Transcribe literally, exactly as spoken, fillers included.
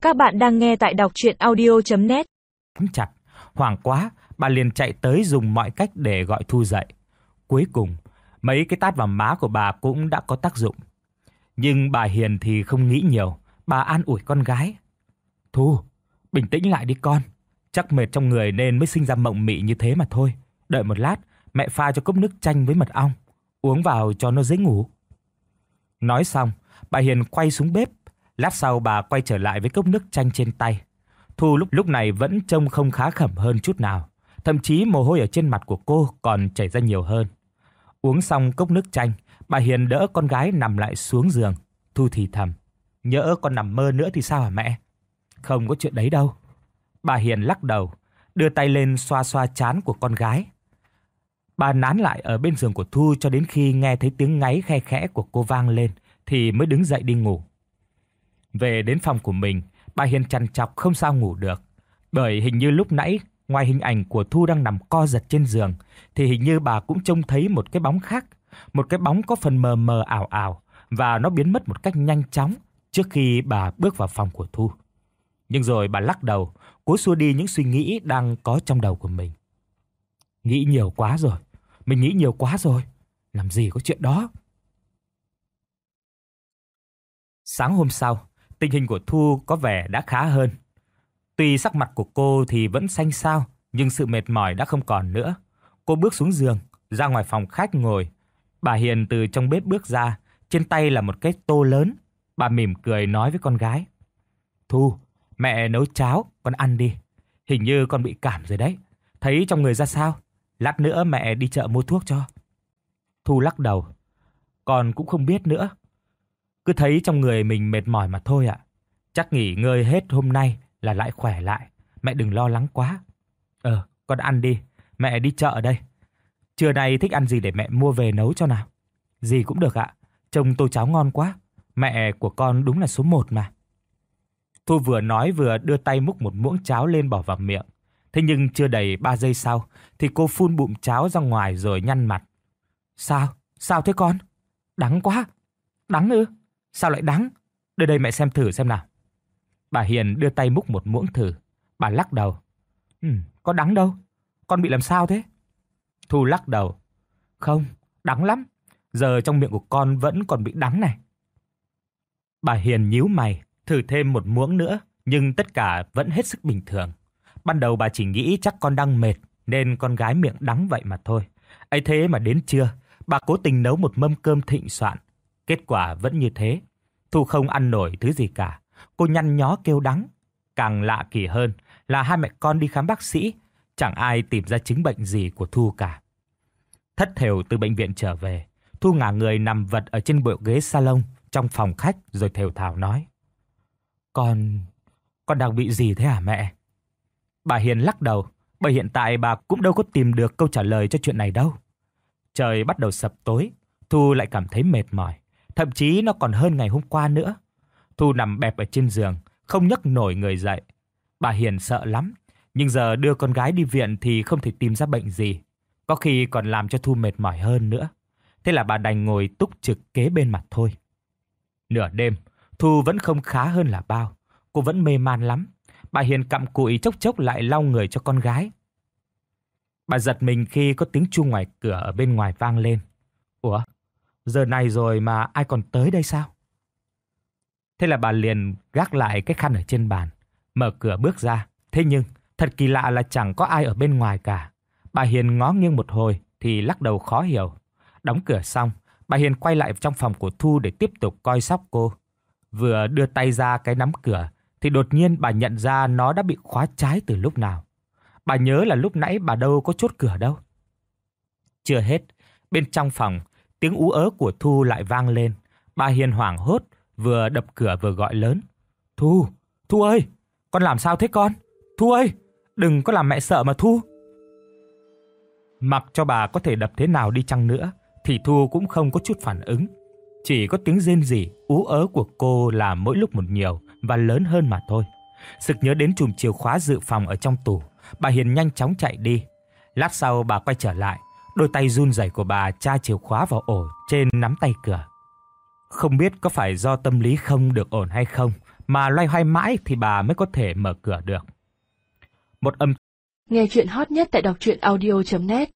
Các bạn đang nghe tại đọc truyện audio chấm net. Chặt, hoảng quá, bà liền chạy tới dùng mọi cách để gọi Thu dậy. Cuối cùng, mấy cái tát vào má của bà cũng đã có tác dụng. Nhưng bà Hiền thì không nghĩ nhiều, bà an ủi con gái. Thu, bình tĩnh lại đi con, chắc mệt trong người nên mới sinh ra mộng mị như thế mà thôi. Đợi một lát, mẹ pha cho cốc nước chanh với mật ong, uống vào cho nó dễ ngủ. Nói xong, bà Hiền quay xuống bếp. Lát sau bà quay trở lại với cốc nước chanh trên tay. Thu lúc lúc này vẫn trông không khá khẩm hơn chút nào. Thậm chí mồ hôi ở trên mặt của cô còn chảy ra nhiều hơn. Uống xong cốc nước chanh, bà Hiền đỡ con gái nằm lại xuống giường. Thu thì thầm. Nhỡ con nằm mơ nữa thì sao hả mẹ? Không có chuyện đấy đâu. Bà Hiền lắc đầu, đưa tay lên xoa xoa trán của con gái. Bà nán lại ở bên giường của Thu cho đến khi nghe thấy tiếng ngáy khe khẽ của cô vang lên thì mới đứng dậy đi ngủ. Về đến phòng của mình, bà Hiền trằn trọc không sao ngủ được. Bởi hình như lúc nãy, ngoài hình ảnh của Thu đang nằm co giật trên giường, thì hình như bà cũng trông thấy một cái bóng khác. Một cái bóng có phần mờ mờ ảo ảo, và nó biến mất một cách nhanh chóng trước khi bà bước vào phòng của Thu. Nhưng rồi bà lắc đầu, cố xua đi những suy nghĩ đang có trong đầu của mình. Nghĩ nhiều quá rồi, mình nghĩ nhiều quá rồi, làm gì có chuyện đó. Sáng hôm sau, tình hình của Thu có vẻ đã khá hơn. Tuy sắc mặt của cô thì vẫn xanh xao, nhưng sự mệt mỏi đã không còn nữa. Cô bước xuống giường, ra ngoài phòng khách ngồi. Bà Hiền từ trong bếp bước ra, trên tay là một cái tô lớn. Bà mỉm cười nói với con gái. Thu, mẹ nấu cháo, con ăn đi. Hình như con bị cảm rồi đấy. Thấy trong người ra sao? Lát nữa mẹ đi chợ mua thuốc cho. Thu lắc đầu. Con cũng không biết nữa. Cứ thấy trong người mình mệt mỏi mà thôi ạ. Chắc nghỉ ngơi hết hôm nay là lại khỏe lại. Mẹ đừng lo lắng quá. Ờ, con ăn đi. Mẹ đi chợ đây. Trưa nay thích ăn gì để mẹ mua về nấu cho nào? Gì cũng được ạ. Trông tô cháo ngon quá. Mẹ của con đúng là số một mà. Thu vừa nói vừa đưa tay múc một muỗng cháo lên bỏ vào miệng. Thế nhưng chưa đầy ba giây sau thì cô phun bụm cháo ra ngoài rồi nhăn mặt. Sao? Sao thế con? Đắng quá. Đắng ư? Sao lại đắng? Đưa đây mẹ xem thử xem nào. Bà Hiền đưa tay múc một muỗng thử. Bà lắc đầu. Ừ, có đắng đâu. Con bị làm sao thế? Thu lắc đầu. Không, đắng lắm. Giờ trong miệng của con vẫn còn bị đắng này. Bà Hiền nhíu mày, thử thêm một muỗng nữa, nhưng tất cả vẫn hết sức bình thường. Ban đầu bà chỉ nghĩ chắc con đang mệt, nên con gái miệng đắng vậy mà thôi. Ấy thế mà đến trưa, bà cố tình nấu một mâm cơm thịnh soạn. Kết quả vẫn như thế. Thu không ăn nổi thứ gì cả. Cô nhăn nhó kêu đắng. Càng lạ kỳ hơn là hai mẹ con đi khám bác sĩ, chẳng ai tìm ra chứng bệnh gì của Thu cả. Thất thểu từ bệnh viện trở về, Thu ngả người nằm vật ở trên bộ ghế salon trong phòng khách rồi thều thào nói. Con... con đang bị gì thế hả mẹ? Bà Hiền lắc đầu, bởi hiện tại bà cũng đâu có tìm được câu trả lời cho chuyện này đâu. Trời bắt đầu sập tối, Thu lại cảm thấy mệt mỏi, thậm chí nó còn hơn ngày hôm qua nữa. Thu nằm bẹp ở trên giường, không nhấc nổi người dậy. Bà Hiền sợ lắm, nhưng giờ đưa con gái đi viện thì không thể tìm ra bệnh gì, có khi còn làm cho Thu mệt mỏi hơn nữa. Thế là bà đành ngồi túc trực kế bên mặt thôi. Nửa đêm, Thu vẫn không khá hơn là bao, cô vẫn mê man lắm. Bà Hiền cặm cụi chốc chốc lại lau người cho con gái. Bà giật mình khi có tiếng chuông ngoài cửa ở bên ngoài vang lên. Ủa, giờ này rồi mà ai còn tới đây sao? Thế là bà liền gác lại cái khăn ở trên bàn, mở cửa bước ra. Thế nhưng, thật kỳ lạ là chẳng có ai ở bên ngoài cả. Bà Hiền ngó nghiêng một hồi thì lắc đầu khó hiểu. Đóng cửa xong, bà Hiền quay lại trong phòng của Thu để tiếp tục coi sóc cô. Vừa đưa tay ra cái nắm cửa thì đột nhiên bà nhận ra nó đã bị khóa trái từ lúc nào. Bà nhớ là lúc nãy bà đâu có chốt cửa đâu. Chưa hết, bên trong phòng, tiếng ú ớ của Thu lại vang lên. Bà Hiền hoảng hốt, vừa đập cửa vừa gọi lớn. Thu, Thu ơi, con làm sao thế con? Thu ơi, đừng có làm mẹ sợ mà Thu. Mặc cho bà có thể đập thế nào đi chăng nữa, thì Thu cũng không có chút phản ứng. Chỉ có tiếng rên rỉ, ú ớ của cô là mỗi lúc một nhiều và lớn hơn mà thôi. Sực nhớ đến chùm chìa khóa dự phòng ở trong tủ, bà Hiền nhanh chóng chạy đi. Lát sau bà quay trở lại, đôi tay run rẩy của bà tra chìa khóa vào ổ trên nắm tay cửa. Không biết có phải do tâm lý không được ổn hay không mà loay hoay mãi thì bà mới có thể mở cửa được. Một âm Nghe chuyện hot nhất tại đọc truyện audio chấm net